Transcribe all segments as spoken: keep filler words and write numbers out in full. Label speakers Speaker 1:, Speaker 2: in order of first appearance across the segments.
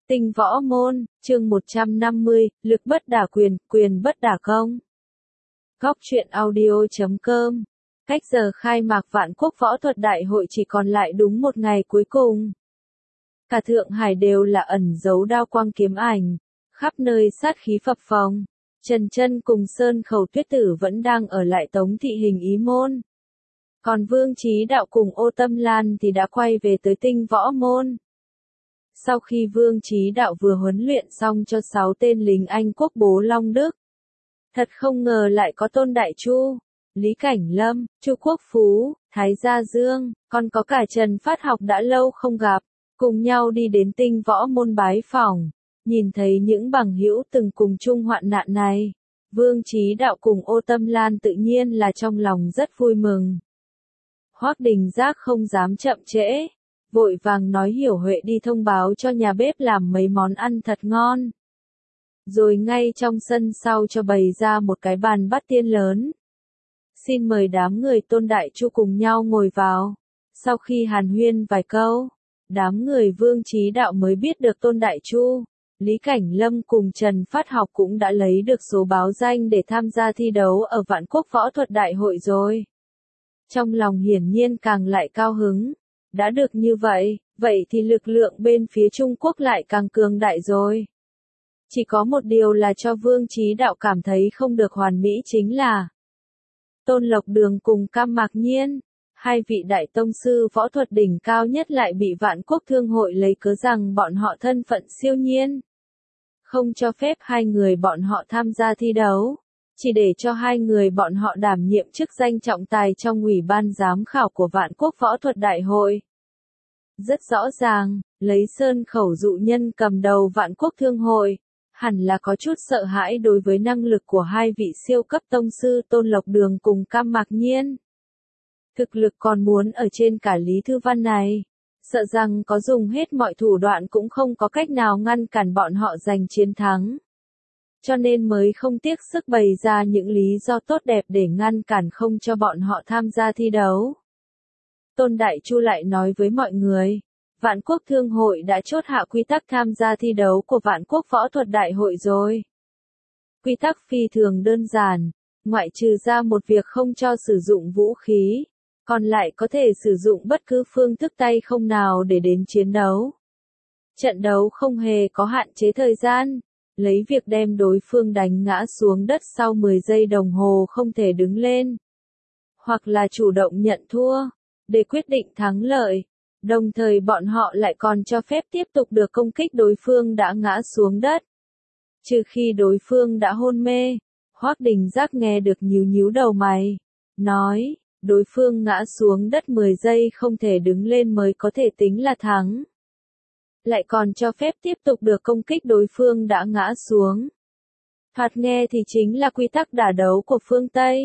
Speaker 1: Tinh võ môn, chương một trăm năm mươi, lực bất đả quyền, quyền bất đả công. Góc truyện audio chấm com. Cách giờ khai mạc Vạn Quốc Võ Thuật Đại Hội chỉ còn lại đúng một ngày cuối cùng. Cả Thượng Hải đều là ẩn dấu đao quang kiếm ảnh, khắp nơi sát khí phập phồng. Trần Chân cùng Sơn Khẩu Tuyết Tử vẫn đang ở lại Tống Thị Hình Ý Môn. Còn Vương Chí Đạo cùng Ô Tâm Lan thì đã quay về tới Tinh Võ Môn. Sau khi Vương Chí Đạo vừa huấn luyện xong cho sáu tên lính Anh quốc bố Long Đức. Thật không ngờ lại có Tôn Đại Chu, Lý Cảnh Lâm, Chu Quốc Phú, Thái Gia Dương, còn có cả Trần Phát Học đã lâu không gặp, cùng nhau đi đến Tinh Võ Môn bái phỏng. Nhìn thấy những bằng hữu từng cùng chung hoạn nạn này, Vương Chí Đạo cùng Ô Tâm Lan tự nhiên là trong lòng rất vui mừng. Hoắc Đình Giác không dám chậm trễ, vội vàng nói Hiểu Huệ đi thông báo cho nhà bếp làm mấy món ăn thật ngon. Rồi ngay trong sân sau cho bày ra một cái bàn bát tiên lớn. Xin mời đám người Tôn Đại Chu cùng nhau ngồi vào. Sau khi hàn huyên vài câu, đám người Vương Chí Đạo mới biết được Tôn Đại Chu, Lý Cảnh Lâm cùng Trần Phát Học cũng đã lấy được số báo danh để tham gia thi đấu ở Vạn Quốc Võ Thuật Đại Hội rồi. Trong lòng hiển nhiên càng lại cao hứng. Đã được như vậy, vậy thì lực lượng bên phía Trung Quốc lại càng cường đại rồi. Chỉ có một điều là cho Vương Chí Đạo cảm thấy không được hoàn mỹ chính là Tôn Lộc Đường cùng Cam Mạc Nhiên, hai vị đại tông sư võ thuật đỉnh cao nhất lại bị Vạn Quốc Thương hội lấy cớ rằng bọn họ thân phận siêu nhiên. Không cho phép hai người bọn họ tham gia thi đấu, chỉ để cho hai người bọn họ đảm nhiệm chức danh trọng tài trong ủy ban giám khảo của Vạn Quốc Võ Thuật Đại Hội. Rất rõ ràng, lấy Sơn Khẩu dụ nhân cầm đầu Vạn Quốc Thương hội, hẳn là có chút sợ hãi đối với năng lực của hai vị siêu cấp tông sư Tôn Lộc Đường cùng Cam Mạc Nhiên. Thực lực còn muốn ở trên cả Lý Thư Văn này, sợ rằng có dùng hết mọi thủ đoạn cũng không có cách nào ngăn cản bọn họ giành chiến thắng. Cho nên mới không tiếc sức bày ra những lý do tốt đẹp để ngăn cản không cho bọn họ tham gia thi đấu. Tôn Đại Chu lại nói với mọi người, Vạn Quốc Thương hội đã chốt hạ quy tắc tham gia thi đấu của Vạn Quốc Võ Thuật Đại Hội rồi. Quy tắc phi thường đơn giản, ngoại trừ ra một việc không cho sử dụng vũ khí, còn lại có thể sử dụng bất cứ phương thức tay không nào để đến chiến đấu. Trận đấu không hề có hạn chế thời gian, lấy việc đem đối phương đánh ngã xuống đất sau mười giây đồng hồ không thể đứng lên, hoặc là chủ động nhận thua, để quyết định thắng lợi. Đồng thời bọn họ lại còn cho phép tiếp tục được công kích đối phương đã ngã xuống đất. Trừ khi đối phương đã hôn mê, Hoắc Đình Giác nghe được nhíu nhíu đầu mày, nói, đối phương ngã xuống đất mười giây không thể đứng lên mới có thể tính là thắng. Lại còn cho phép tiếp tục được công kích đối phương đã ngã xuống. Thoạt nghe thì chính là quy tắc đả đấu của phương Tây.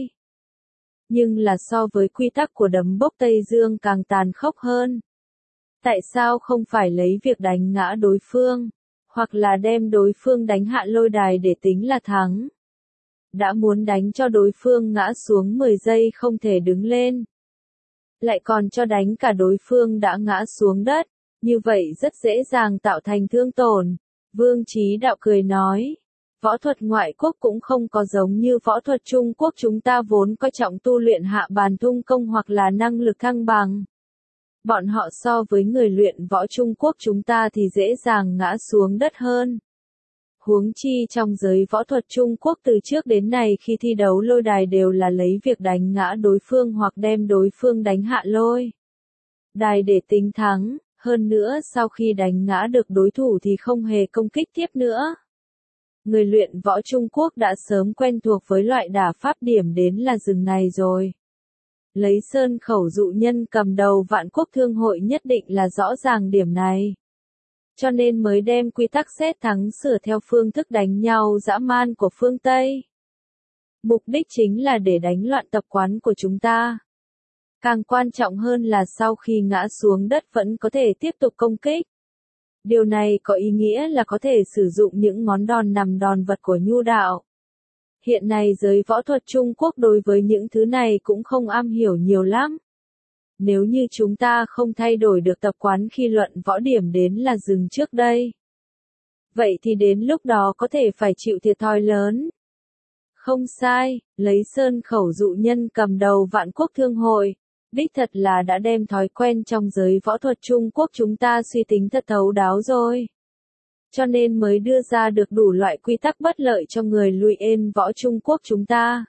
Speaker 1: Nhưng là so với quy tắc của đấm bốc Tây Dương càng tàn khốc hơn. Tại sao không phải lấy việc đánh ngã đối phương, hoặc là đem đối phương đánh hạ lôi đài để tính là thắng? Đã muốn đánh cho đối phương ngã xuống mười giây không thể đứng lên, lại còn cho đánh cả đối phương đã ngã xuống đất, như vậy rất dễ dàng tạo thành thương tổn. Vương Chí Đạo cười nói, võ thuật ngoại quốc cũng không có giống như võ thuật Trung Quốc chúng ta vốn coi trọng tu luyện hạ bàn tung công hoặc là năng lực thăng bằng. Bọn họ so với người luyện võ Trung Quốc chúng ta thì dễ dàng ngã xuống đất hơn. Huống chi trong giới võ thuật Trung Quốc từ trước đến nay khi thi đấu lôi đài đều là lấy việc đánh ngã đối phương hoặc đem đối phương đánh hạ lôi đài để tính thắng, hơn nữa sau khi đánh ngã được đối thủ thì không hề công kích tiếp nữa. Người luyện võ Trung Quốc đã sớm quen thuộc với loại đả pháp điểm đến là rừng này rồi. Lấy Sơn Khẩu dụ nhân cầm đầu Vạn Quốc Thương hội nhất định là rõ ràng điểm này. Cho nên mới đem quy tắc xét thắng sửa theo phương thức đánh nhau dã man của phương Tây. Mục đích chính là để đánh loạn tập quán của chúng ta. Càng quan trọng hơn là sau khi ngã xuống đất vẫn có thể tiếp tục công kích. Điều này có ý nghĩa là có thể sử dụng những ngón đòn nằm đòn vật của nhu đạo. Hiện nay giới võ thuật Trung Quốc đối với những thứ này cũng không am hiểu nhiều lắm. Nếu như chúng ta không thay đổi được tập quán khi luận võ điểm đến là dừng trước đây, vậy thì đến lúc đó có thể phải chịu thiệt thòi lớn. Không sai, lấy Sơn Khẩu dụ nhân cầm đầu Vạn Quốc Thương hội, đích thật là đã đem thói quen trong giới võ thuật Trung Quốc chúng ta suy tính thật thấu đáo rồi. Cho nên mới đưa ra được đủ loại quy tắc bất lợi cho người Lụy Ên võ Trung Quốc chúng ta.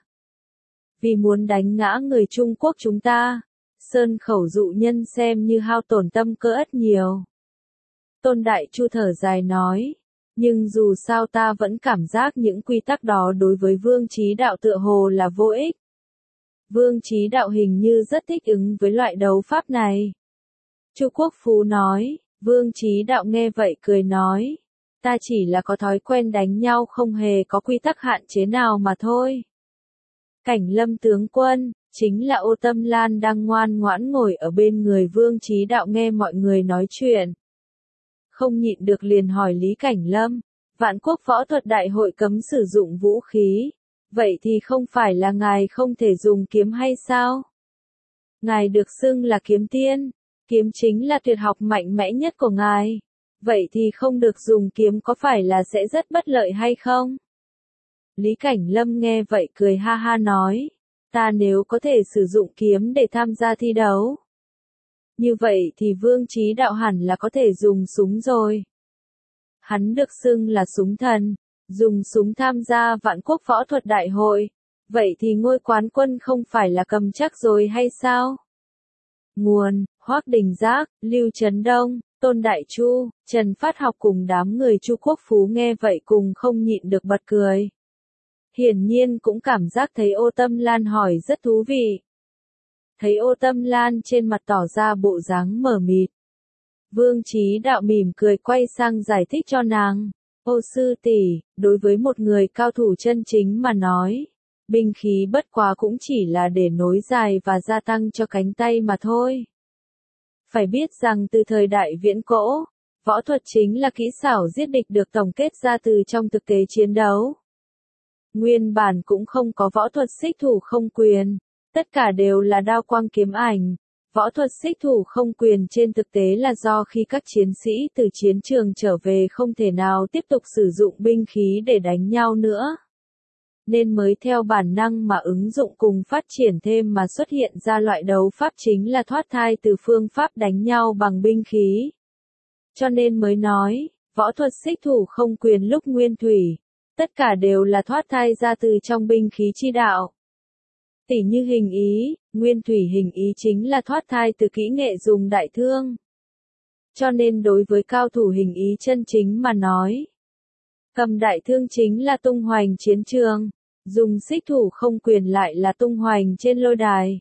Speaker 1: Vì muốn đánh ngã người Trung Quốc chúng ta, Sơn Khẩu dụ nhân xem như hao tổn tâm cơ ất nhiều. Tôn Đại Chu thở dài nói, nhưng dù sao ta vẫn cảm giác những quy tắc đó đối với Vương Chí Đạo tựa hồ là vô ích. Vương Chí Đạo hình như rất thích ứng với loại đấu pháp này. Chu Quốc Phú nói, Vương Chí Đạo nghe vậy cười nói, ta chỉ là có thói quen đánh nhau không hề có quy tắc hạn chế nào mà thôi. Cảnh Lâm tướng quân, chính là Ô Tâm Lan đang ngoan ngoãn ngồi ở bên người Vương Chí Đạo nghe mọi người nói chuyện. Không nhịn được liền hỏi Lý Cảnh Lâm, Vạn Quốc Võ Thuật Đại hội cấm sử dụng vũ khí, vậy thì không phải là ngài không thể dùng kiếm hay sao? Ngài được xưng là kiếm tiên, kiếm chính là tuyệt học mạnh mẽ nhất của ngài, vậy thì không được dùng kiếm có phải là sẽ rất bất lợi hay không? Lý Cảnh Lâm nghe vậy cười ha ha nói, ta nếu có thể sử dụng kiếm để tham gia thi đấu, như vậy thì Vương Chí Đạo hẳn là có thể dùng súng rồi. Hắn được xưng là súng thần, dùng súng tham gia Vạn Quốc Võ Thuật Đại hội, vậy thì ngôi quán quân không phải là cầm chắc rồi hay sao? Nguồn, Hoắc Đình Giác, Lưu Trấn Đông, Tôn Đại Chu, Trần Phát Học cùng đám người Chu Quốc Phú nghe vậy cùng không nhịn được bật cười. Hiển nhiên cũng cảm giác thấy Ô Tâm Lan hỏi rất thú vị. Thấy Ô Tâm Lan trên mặt tỏ ra bộ dáng mờ mịt. Vương Chí Đạo mỉm cười quay sang giải thích cho nàng. Ô sư tỷ, đối với một người cao thủ chân chính mà nói, binh khí bất quá cũng chỉ là để nối dài và gia tăng cho cánh tay mà thôi. Phải biết rằng từ thời đại viễn cổ, võ thuật chính là kỹ xảo giết địch được tổng kết ra từ trong thực tế chiến đấu. Nguyên bản cũng không có võ thuật xích thủ không quyền, tất cả đều là đao quang kiếm ảnh. Võ thuật xích thủ không quyền trên thực tế là do khi các chiến sĩ từ chiến trường trở về không thể nào tiếp tục sử dụng binh khí để đánh nhau nữa. Nên mới theo bản năng mà ứng dụng cùng phát triển thêm mà xuất hiện ra loại đấu pháp chính là thoát thai từ phương pháp đánh nhau bằng binh khí. Cho nên mới nói, võ thuật xích thủ không quyền lúc nguyên thủy, tất cả đều là thoát thai ra từ trong binh khí chi đạo. Tỉ như hình ý, nguyên thủy hình ý chính là thoát thai từ kỹ nghệ dùng đại thương. Cho nên đối với cao thủ hình ý chân chính mà nói, cầm đại thương chính là tung hoành chiến trường, dùng xích thủ không quyền lại là tung hoành trên lôi đài.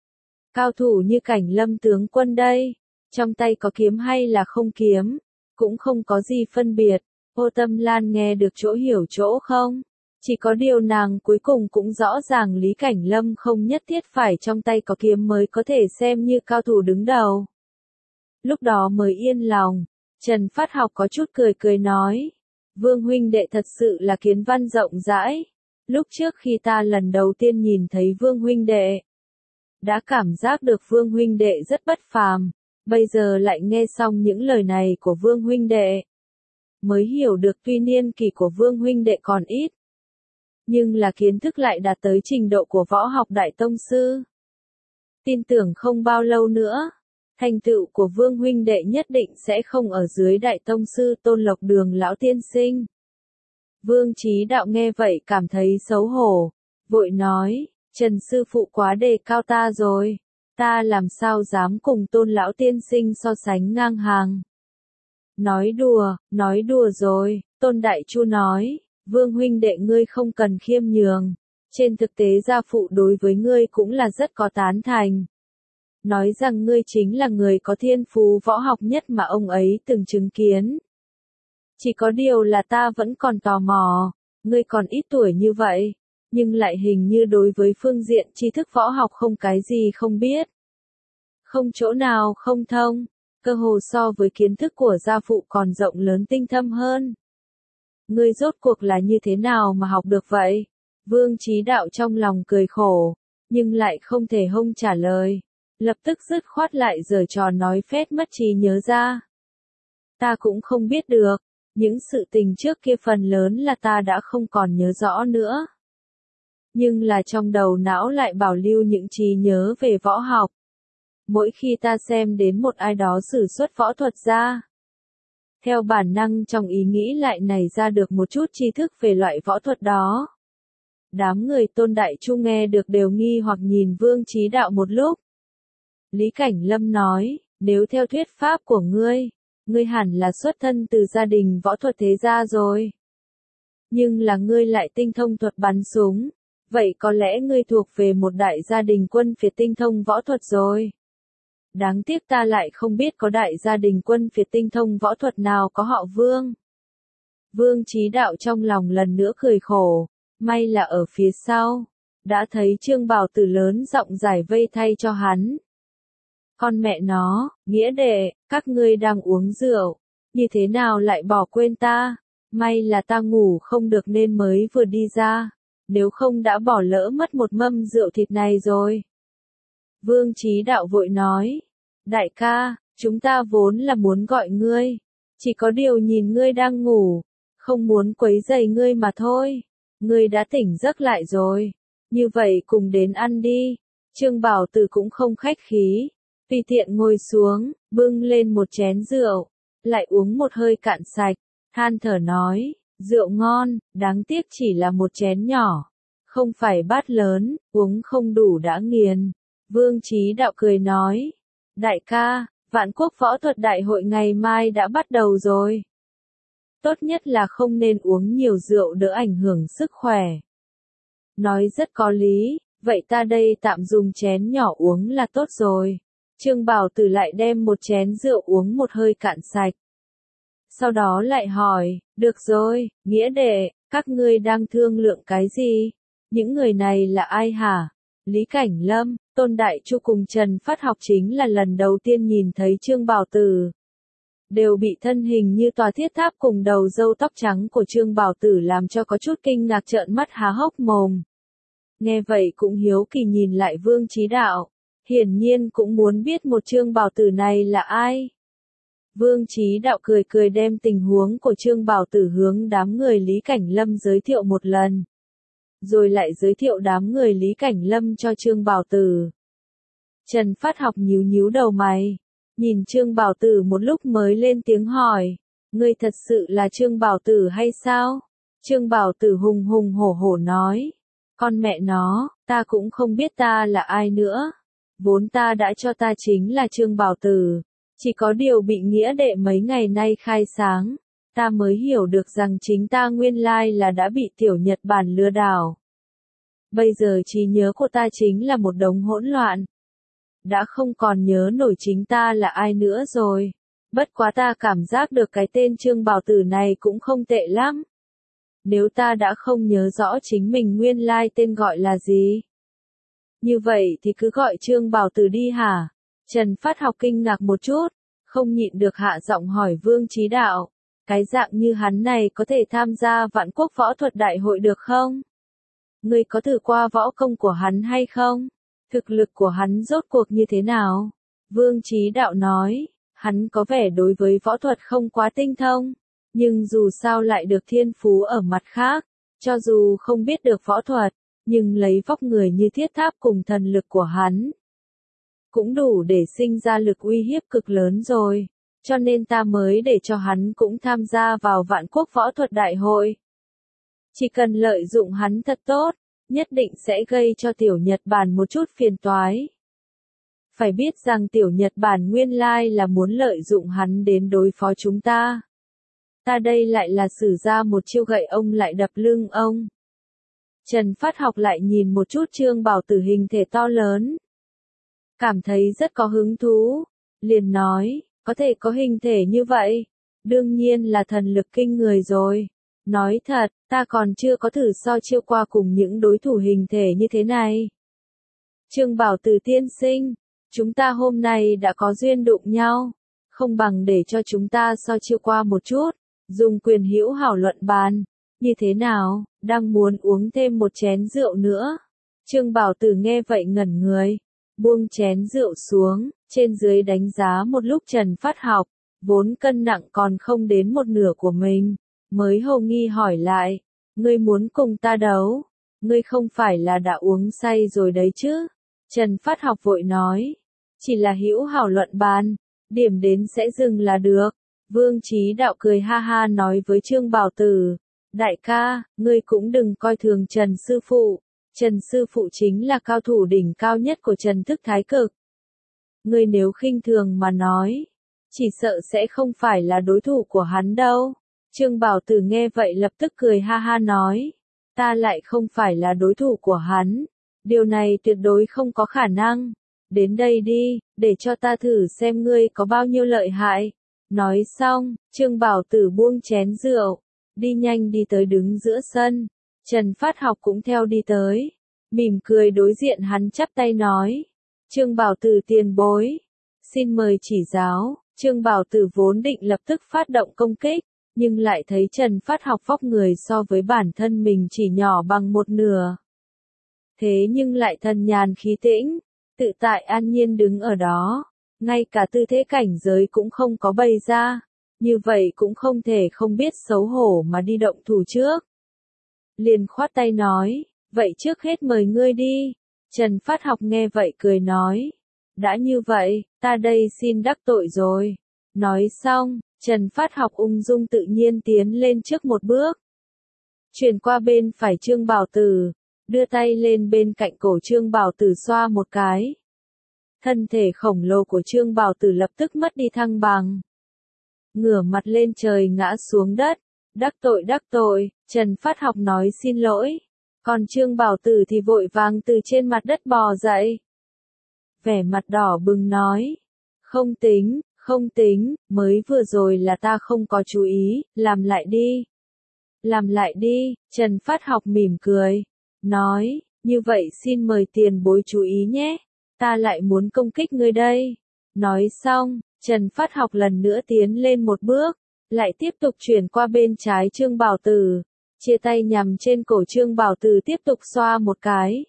Speaker 1: Cao thủ như Cảnh Lâm tướng quân đây, trong tay có kiếm hay là không kiếm, cũng không có gì phân biệt. Ô Tâm Lan nghe được chỗ hiểu chỗ không? Chỉ có điều nàng cuối cùng cũng rõ ràng Lý Cảnh Lâm không nhất thiết phải trong tay có kiếm mới có thể xem như cao thủ đứng đầu. Lúc đó mới yên lòng, Trần Phát Học có chút cười cười nói, Vương huynh đệ thật sự là kiến văn rộng rãi. Lúc trước khi ta lần đầu tiên nhìn thấy Vương huynh đệ, đã cảm giác được Vương huynh đệ rất bất phàm, bây giờ lại nghe xong những lời này của Vương huynh đệ, mới hiểu được tuy niên kỷ của Vương huynh đệ còn ít, nhưng là kiến thức lại đạt tới trình độ của võ học đại tông sư. Tin tưởng không bao lâu nữa, thành tựu của Vương huynh đệ nhất định sẽ không ở dưới đại tông sư Tôn Lộc Đường lão tiên sinh. Vương Chí Đạo nghe vậy cảm thấy xấu hổ, vội nói, Trần sư phụ quá đề cao ta rồi, ta làm sao dám cùng Tôn lão tiên sinh so sánh ngang hàng. Nói đùa, nói đùa rồi, Tôn Đại Chu nói, Vương huynh đệ ngươi không cần khiêm nhường, trên thực tế gia phụ đối với ngươi cũng là rất có tán thành. Nói rằng ngươi chính là người có thiên phú võ học nhất mà ông ấy từng chứng kiến. Chỉ có điều là ta vẫn còn tò mò, ngươi còn ít tuổi như vậy, nhưng lại hình như đối với phương diện tri thức võ học không cái gì không biết. Không chỗ nào không thông, cơ hồ so với kiến thức của gia phụ còn rộng lớn tinh thâm hơn. Ngươi rốt cuộc là như thế nào mà học được vậy? Vương Chí Đạo trong lòng cười khổ, nhưng lại không thể hông trả lời. Lập tức dứt khoát lại giở trò nói phét mất trí nhớ ra. Ta cũng không biết được, Những sự tình trước kia phần lớn là ta đã không còn nhớ rõ nữa. Nhưng là trong đầu não lại bảo lưu những trí nhớ về võ học. Mỗi khi ta xem đến một ai đó sử xuất võ thuật ra, theo bản năng trong ý nghĩ lại nảy ra được một chút tri thức về loại võ thuật đó. Đám người Tôn Đại Chu nghe được đều nghi hoặc nhìn Vương Chí Đạo một lúc. Lý Cảnh Lâm nói, nếu theo thuyết pháp của ngươi, ngươi hẳn là xuất thân từ gia đình võ thuật thế gia rồi. Nhưng là ngươi lại tinh thông thuật bắn súng, vậy có lẽ ngươi thuộc về một đại gia đình quân phiệt tinh thông võ thuật rồi. Đáng tiếc ta lại không biết có đại gia đình quân phiệt tinh thông võ thuật nào có họ Vương. Vương Chí Đạo trong lòng lần nữa cười khổ, may là ở phía sau, đã thấy Trương Bảo Tử lớn giọng giải vây thay cho hắn. Con mẹ nó, nghĩa đệ, các ngươi đang uống rượu, như thế nào lại bỏ quên ta, may là ta ngủ không được nên mới vừa đi ra, nếu không đã bỏ lỡ mất một mâm rượu thịt này rồi. Vương Chí Đạo vội nói, đại ca, chúng ta vốn là muốn gọi ngươi, chỉ có điều nhìn ngươi đang ngủ, không muốn quấy rầy ngươi mà thôi, ngươi đã tỉnh giấc lại rồi, như vậy cùng đến ăn đi. Trương Bảo Tử cũng không khách khí, tùy tiện ngồi xuống, bưng lên một chén rượu, lại uống một hơi cạn sạch, than thở nói, rượu ngon, đáng tiếc chỉ là một chén nhỏ, không phải bát lớn, uống không đủ đã nghiền. Vương Chí Đạo cười nói, đại ca, Vạn Quốc Võ Thuật Đại hội ngày mai đã bắt đầu rồi. Tốt nhất là không nên uống nhiều rượu đỡ ảnh hưởng sức khỏe. Nói rất có lý, vậy ta đây tạm dùng chén nhỏ uống là tốt rồi. Trương Bảo Tử lại đem một chén rượu uống một hơi cạn sạch. Sau đó lại hỏi, được rồi, nghĩa đệ, các ngươi đang thương lượng cái gì? Những người này là ai hả? Lý Cảnh Lâm, Tôn Đại Chu cùng Trần Phát Học chính là lần đầu tiên nhìn thấy Trương Bảo Tử. Đều bị thân hình như tòa thiết tháp cùng đầu râu tóc trắng của Trương Bảo Tử làm cho có chút kinh ngạc trợn mắt há hốc mồm. Nghe vậy cũng hiếu kỳ nhìn lại Vương Chí Đạo, hiển nhiên cũng muốn biết một Trương Bảo Tử này là ai. Vương Chí Đạo cười cười đem tình huống của Trương Bảo Tử hướng đám người Lý Cảnh Lâm giới thiệu một lần. Rồi lại giới thiệu đám người Lý Cảnh Lâm cho Trương Bảo Tử. Trần Phát Học nhíu nhíu đầu mày, nhìn Trương Bảo Tử một lúc mới lên tiếng hỏi, ngươi thật sự là Trương Bảo Tử hay sao? Trương Bảo Tử hùng hùng hổ hổ nói, con mẹ nó, ta cũng không biết ta là ai nữa. Vốn ta đã cho ta chính là Trương Bảo Tử, chỉ có điều bị nghĩa đệ mấy ngày nay khai sáng, ta mới hiểu được rằng chính ta nguyên lai là đã bị tiểu Nhật Bản lừa đảo. Bây giờ trí nhớ của ta chính là một đống hỗn loạn. Đã không còn nhớ nổi chính ta là ai nữa rồi. Bất quá ta cảm giác được cái tên Trương Bảo Tử này cũng không tệ lắm. Nếu ta đã không nhớ rõ chính mình nguyên lai tên gọi là gì. Như vậy thì cứ gọi Trương Bảo Tử đi hả? Trần Phát Học kinh ngạc một chút, không nhịn được hạ giọng hỏi Vương Chí Đạo. Cái dạng như hắn này có thể tham gia Vạn Quốc Võ Thuật Đại hội được không? Ngươi có thử qua võ công của hắn hay không? Thực lực của hắn rốt cuộc như thế nào? Vương Chí Đạo nói, hắn có vẻ đối với võ thuật không quá tinh thông, nhưng dù sao lại được thiên phú ở mặt khác, cho dù không biết được võ thuật, nhưng lấy vóc người như thiết tháp cùng thần lực của hắn, cũng đủ để sinh ra lực uy hiếp cực lớn rồi, cho nên ta mới để cho hắn cũng tham gia vào Vạn Quốc Võ Thuật Đại hội. Chỉ cần lợi dụng hắn thật tốt, nhất định sẽ gây cho tiểu Nhật Bản một chút phiền toái. Phải biết rằng tiểu Nhật Bản nguyên lai là muốn lợi dụng hắn đến đối phó chúng ta. Ta đây lại là sử ra một chiêu gậy ông lại đập lưng ông. Trần Phát Học lại nhìn một chút Trương Bảo Tử hình thể to lớn. Cảm thấy rất có hứng thú. Liền nói, có thể có hình thể như vậy. Đương nhiên là thần lực kinh người rồi. Nói thật, ta còn chưa có thử so chiêu qua cùng những đối thủ hình thể như thế này. Trương Bảo Tử tiên sinh, chúng ta hôm nay đã có duyên đụng nhau. Không bằng để cho chúng ta so chiêu qua một chút. Dùng quyền hữu hảo luận bàn. Như thế nào, đang muốn uống thêm một chén rượu nữa. Trương Bảo Tử nghe vậy ngẩn người. Buông chén rượu xuống, trên dưới đánh giá một lúc Trần Phát Học. vốn cân nặng còn không đến một nửa của mình, mới hồ nghi hỏi lại, ngươi muốn cùng ta đấu, ngươi không phải là đã uống say rồi đấy chứ? Trần Phát Học vội nói, chỉ là hữu hảo luận bàn, điểm đến sẽ dừng là được. Vương Chí Đạo cười ha ha nói với Trương Bảo Tử, đại ca, ngươi cũng đừng coi thường Trần Sư Phụ, Trần Sư Phụ chính là cao thủ đỉnh cao nhất của Trần Thức Thái Cực. Ngươi nếu khinh thường mà nói, chỉ sợ sẽ không phải là đối thủ của hắn đâu. Trương Bảo Tử nghe vậy lập tức cười ha ha nói, ta lại không phải là đối thủ của hắn, điều này tuyệt đối không có khả năng. Đến đây đi, để cho ta thử xem ngươi có bao nhiêu lợi hại. Nói xong, Trương Bảo Tử buông chén rượu, đi nhanh đi tới đứng giữa sân. Trần Phát Học cũng theo đi tới, mỉm cười đối diện hắn chắp tay nói, Trương Bảo Tử tiền bối, xin mời chỉ giáo. Trương Bảo Tử vốn định lập tức phát động công kích, nhưng lại thấy Trần Phát Học vóc người so với bản thân mình chỉ nhỏ bằng một nửa. Thế nhưng lại thần nhàn khí tĩnh, tự tại an nhiên đứng ở đó, ngay cả tư thế cảnh giới cũng không có bày ra, như vậy cũng không thể không biết xấu hổ mà đi động thủ trước. Liền khoát tay nói, vậy trước hết mời ngươi đi. Trần Phát Học nghe vậy cười nói, đã như vậy, ta đây xin đắc tội rồi. Nói xong, Trần Phát Học ung dung tự nhiên tiến lên trước một bước. Chuyển qua bên phải Trương Bảo Tử, đưa tay lên bên cạnh cổ Trương Bảo Tử xoa một cái. Thân thể khổng lồ của Trương Bảo Tử lập tức mất đi thăng bằng. Ngửa mặt lên trời ngã xuống đất, đắc tội đắc tội, Trần Phát Học nói xin lỗi. Còn Trương Bảo Tử thì vội vàng từ trên mặt đất bò dậy. Vẻ mặt đỏ bừng nói, không tính, không tính, mới vừa rồi là ta không có chú ý, làm lại đi. Làm lại đi, Trần Phát Học mỉm cười, nói, như vậy xin mời tiền bối chú ý nhé, ta lại muốn công kích ngươi đây. Nói xong, Trần Phát Học lần nữa tiến lên một bước, lại tiếp tục chuyển qua bên trái Trương Bảo Tử, chia tay nhằm trên cổ Trương Bảo Tử tiếp tục xoa một cái.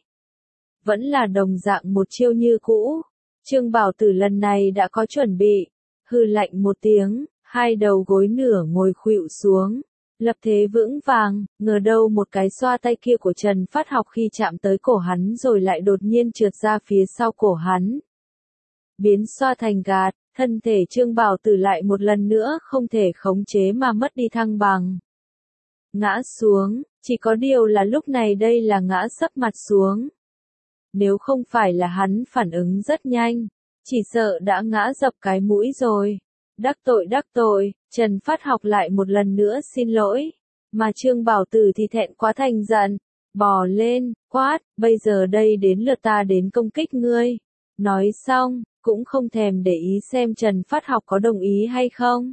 Speaker 1: Vẫn là đồng dạng một chiêu như cũ, Trương Bảo Tử lần này đã có chuẩn bị, hừ lạnh một tiếng, hai đầu gối nửa ngồi khuỵu xuống, lập thế vững vàng, ngờ đâu một cái xoa tay kia của Trần Phát Học khi chạm tới cổ hắn rồi lại đột nhiên trượt ra phía sau cổ hắn. Biến xoa thành gạt, thân thể Trương Bảo Tử lại một lần nữa không thể khống chế mà mất đi thăng bằng. Ngã xuống, chỉ có điều là lúc này đây là ngã sấp mặt xuống. Nếu không phải là hắn phản ứng rất nhanh, chỉ sợ đã ngã dập cái mũi rồi. Đắc tội đắc tội, Trần Phát Học lại một lần nữa xin lỗi, mà Trương Bảo Tử thì thẹn quá thành giận, bò lên, quát, bây giờ đây đến lượt ta đến công kích ngươi. Nói xong, cũng không thèm để ý xem Trần Phát Học có đồng ý hay không.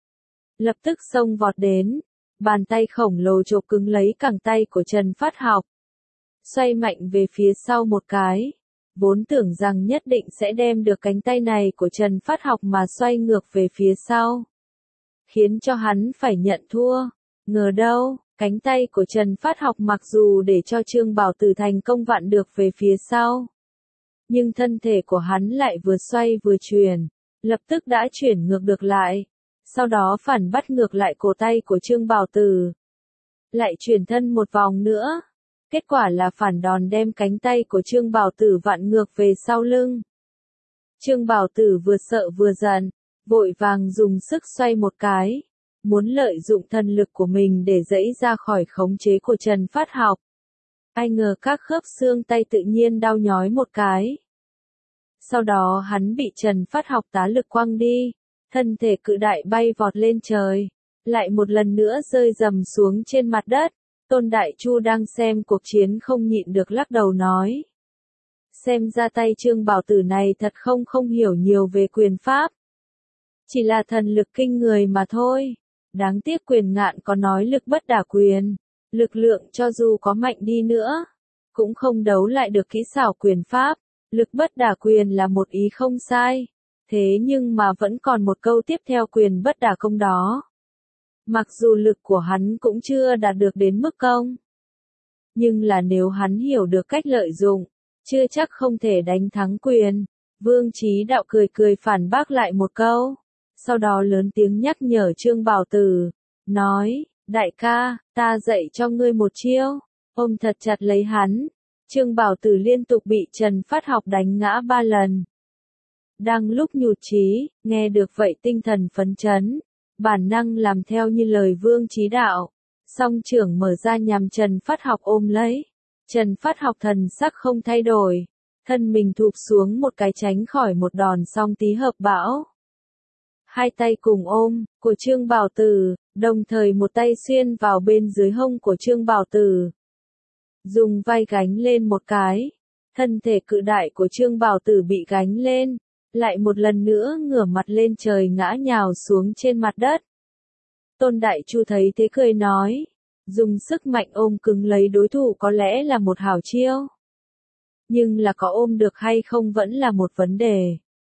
Speaker 1: Lập tức xông vọt đến, bàn tay khổng lồ chộp cứng lấy cẳng tay của Trần Phát Học. Xoay mạnh về phía sau một cái, vốn tưởng rằng nhất định sẽ đem được cánh tay này của Trần Phát Học mà xoay ngược về phía sau. Khiến cho hắn phải nhận thua, ngờ đâu, cánh tay của Trần Phát Học mặc dù để cho Trương Bảo Tử thành công vặn được về phía sau. Nhưng thân thể của hắn lại vừa xoay vừa chuyển, lập tức đã chuyển ngược được lại, sau đó phản bắt ngược lại cổ tay của Trương Bảo Tử. Lại chuyển thân một vòng nữa. Kết quả là phản đòn đem cánh tay của Trương Bảo Tử vặn ngược về sau lưng. Trương Bảo Tử vừa sợ vừa giận, vội vàng dùng sức xoay một cái, muốn lợi dụng thần lực của mình để giãy ra khỏi khống chế của Trần Phát Học. Ai ngờ các khớp xương tay tự nhiên đau nhói một cái. Sau đó hắn bị Trần Phát Học tá lực quăng đi, thân thể cự đại bay vọt lên trời, lại một lần nữa rơi rầm xuống trên mặt đất. Tôn Đại Chu đang xem cuộc chiến không nhịn được lắc đầu nói. Xem ra tay Trương Bảo Tử này thật không không hiểu nhiều về quyền pháp. Chỉ là thần lực kinh người mà thôi. Đáng tiếc Quyền Ngạn có nói lực bất đả quyền. Lực lượng cho dù có mạnh đi nữa, cũng không đấu lại được kỹ xảo quyền pháp. Lực bất đả quyền là một ý không sai. Thế nhưng mà vẫn còn một câu tiếp theo quyền bất đả công đó. Mặc dù lực của hắn cũng chưa đạt được đến mức công. Nhưng là nếu hắn hiểu được cách lợi dụng, chưa chắc không thể đánh thắng quyền. Vương Chí Đạo cười cười phản bác lại một câu. sau đó lớn tiếng nhắc nhở Trương Bảo Tử, nói, đại ca, ta dạy cho ngươi một chiêu, ôm thật chặt lấy hắn. Trương Bảo Tử liên tục bị Trần Phát Học đánh ngã ba lần. Đang lúc nhụt chí, nghe được vậy tinh thần phấn chấn, bản năng làm theo như lời Vương Chí Đạo, song trưởng mở ra nhằm Trần Phát Học ôm lấy. Trần Phát Học thần sắc không thay đổi, thân mình thụp xuống một cái tránh khỏi một đòn song tí hợp bão. Hai tay cùng ôm, của Trương Bảo Tử, đồng thời một tay xuyên vào bên dưới hông của Trương Bảo Tử. Dùng vai gánh lên một cái, thân thể cự đại của Trương Bảo Tử bị gánh lên, lại một lần nữa ngửa mặt lên trời ngã nhào xuống trên mặt đất. Tôn Đại Chu thấy thế cười nói, dùng sức mạnh ôm cứng lấy đối thủ có lẽ là một hảo chiêu. Nhưng là có ôm được hay không vẫn là một vấn đề.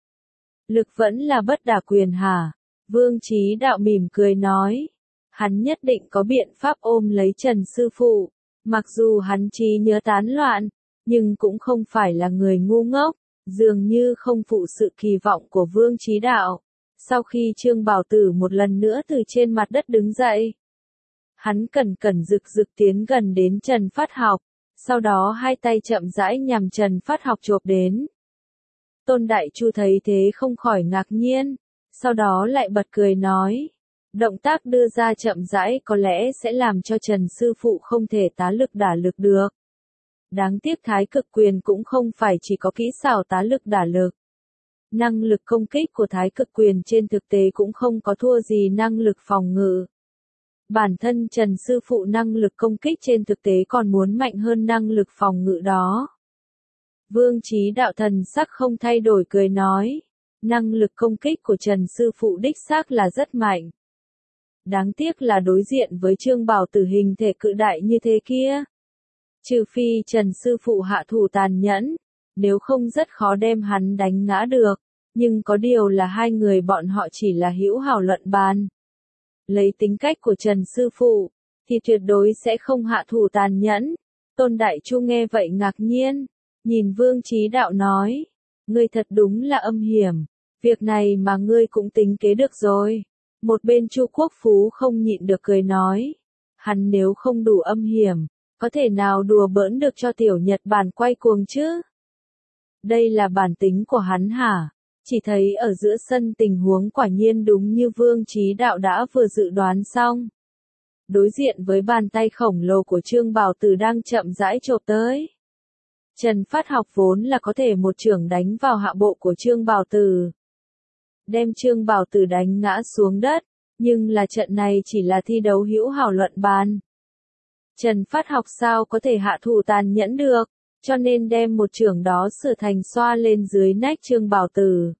Speaker 1: Lực vẫn là bất đả quyền hả? Vương Chí Đạo mỉm cười nói, hắn nhất định có biện pháp ôm lấy Trần sư phụ, mặc dù hắn trí nhớ tán loạn, nhưng cũng không phải là người ngu ngốc, dường như không phụ sự kỳ vọng của Vương Chí Đạo. Sau khi Trương Bảo Tử một lần nữa từ trên mặt đất đứng dậy, hắn cẩn cẩn rực rực tiến gần đến Trần Phát Học, sau đó hai tay chậm rãi nhằm Trần Phát Học chộp đến. Tôn Đại Chu thấy thế không khỏi ngạc nhiên, sau đó lại bật cười nói, động tác đưa ra chậm rãi có lẽ sẽ làm cho Trần sư phụ không thể tá lực đả lực được. Đáng tiếc Thái Cực Quyền cũng không phải chỉ có kỹ xảo tá lực đả lực. Năng lực công kích của Thái Cực Quyền trên thực tế cũng không có thua gì năng lực phòng ngự. Bản thân Trần sư phụ năng lực công kích trên thực tế còn muốn mạnh hơn năng lực phòng ngự đó. Vương Chí Đạo thần sắc không thay đổi cười nói, năng lực công kích của Trần sư phụ đích xác là rất mạnh. Đáng tiếc là đối diện với Trương Bảo Tử hình thể cự đại như thế kia. Trừ phi Trần sư phụ hạ thủ tàn nhẫn, nếu không rất khó đem hắn đánh ngã được, nhưng có điều là hai người bọn họ chỉ là hữu hảo luận bàn. Lấy tính cách của Trần sư phụ, thì tuyệt đối sẽ không hạ thủ tàn nhẫn. Tôn Đại Chu nghe vậy ngạc nhiên, nhìn Vương Chí Đạo nói, ngươi thật đúng là âm hiểm, việc này mà ngươi cũng tính kế được rồi. Một bên Chu Quốc Phú không nhịn được cười nói, hắn nếu không đủ âm hiểm, có thể nào đùa bỡn được cho tiểu Nhật Bản quay cuồng chứ? Đây là bản tính của hắn hả? Chỉ thấy ở giữa sân tình huống quả nhiên đúng như Vương Chí Đạo đã vừa dự đoán xong. Đối diện với bàn tay khổng lồ của Trương Bảo Tử đang chậm rãi chộp tới. Trần Phát Học vốn là có thể một chưởng đánh vào hạ bộ của Trương Bảo Tử, đem Trương Bảo Tử đánh ngã xuống đất, nhưng là trận này chỉ là thi đấu hữu hảo luận bàn. Trần Phát Học sao có thể hạ thủ tàn nhẫn được, cho nên đem một chưởng đó sửa thành xoa lên dưới nách Trương Bảo Tử.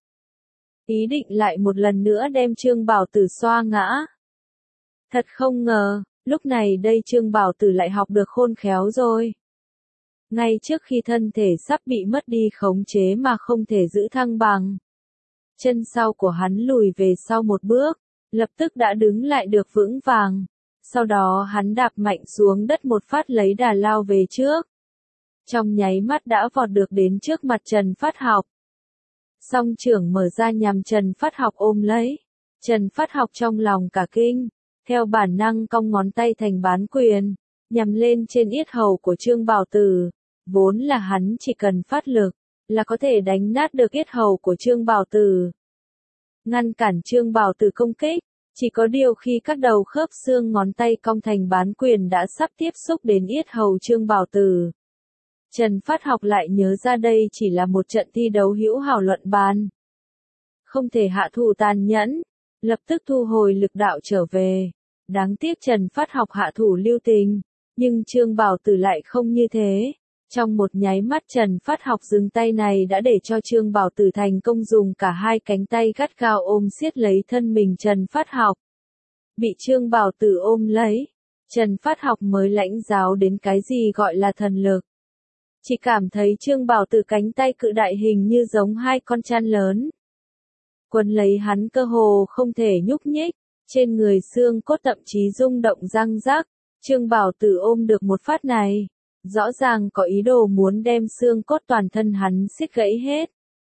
Speaker 1: Ý định lại một lần nữa đem Trương Bảo Tử xoa ngã. Thật không ngờ, lúc này đây Trương Bảo Tử lại học được khôn khéo rồi. Ngay trước khi thân thể sắp bị mất đi khống chế mà không thể giữ thăng bằng, chân sau của hắn lùi về sau một bước, lập tức đã đứng lại được vững vàng. Sau đó hắn đạp mạnh xuống đất một phát lấy đà lao về trước. Trong nháy mắt đã vọt được đến trước mặt Trần Phát Học. Song trưởng mở ra nhằm Trần Phát Học ôm lấy. Trần Phát Học trong lòng cả kinh, theo bản năng cong ngón tay thành bán quyền, nhằm lên trên yết hầu của Trương Bảo Tử. Vốn là hắn chỉ cần phát lực, là có thể đánh nát được yết hầu của Trương Bảo Tử. Ngăn cản Trương Bảo Tử công kích, chỉ có điều khi các đầu khớp xương ngón tay cong thành bán quyền đã sắp tiếp xúc đến yết hầu Trương Bảo Tử. Trần Phát Học lại nhớ ra đây chỉ là một trận thi đấu hữu hảo luận bàn. Không thể hạ thủ tàn nhẫn, lập tức thu hồi lực đạo trở về. Đáng tiếc Trần Phát Học hạ thủ lưu tình, nhưng Trương Bảo Tử lại không như thế. Trong một nháy mắt Trần Phát Học dừng tay này đã để cho Trương Bảo Tử thành công dùng cả hai cánh tay gắt gao ôm siết lấy thân mình Trần Phát Học. Bị Trương Bảo Tử ôm lấy, Trần Phát Học mới lãnh giáo đến cái gì gọi là thần lực. Chỉ cảm thấy Trương Bảo Tử cánh tay cự đại hình như giống hai con chăn lớn. Quấn lấy hắn cơ hồ không thể nhúc nhích, trên người xương cốt thậm chí rung động răng rắc. Trương Bảo Tử ôm được một phát này, rõ ràng có ý đồ muốn đem xương cốt toàn thân hắn xiết gãy hết.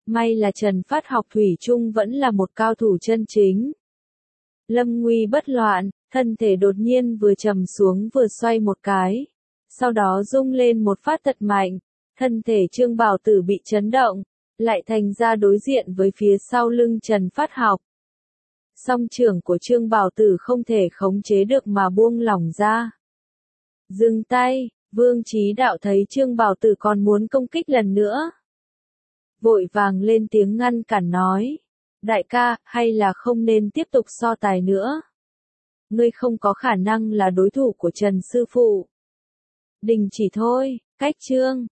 Speaker 1: may là Trần Phát Học thủy chung vẫn là một cao thủ chân chính. Lâm nguy bất loạn, thân thể đột nhiên vừa trầm xuống vừa xoay một cái. Sau đó rung lên một phát thật mạnh, thân thể Trương Bảo Tử bị chấn động, lại thành ra đối diện với phía sau lưng Trần Phát Học. Song trưởng của Trương Bảo Tử không thể khống chế được mà buông lỏng ra. Dừng tay, Vương Chí Đạo thấy Trương Bảo Tử còn muốn công kích lần nữa. Vội vàng lên tiếng ngăn cản nói. Đại ca, hay là không nên tiếp tục so tài nữa. Ngươi không có khả năng là đối thủ của Trần Sư Phụ. Đình chỉ thôi, cách Trương.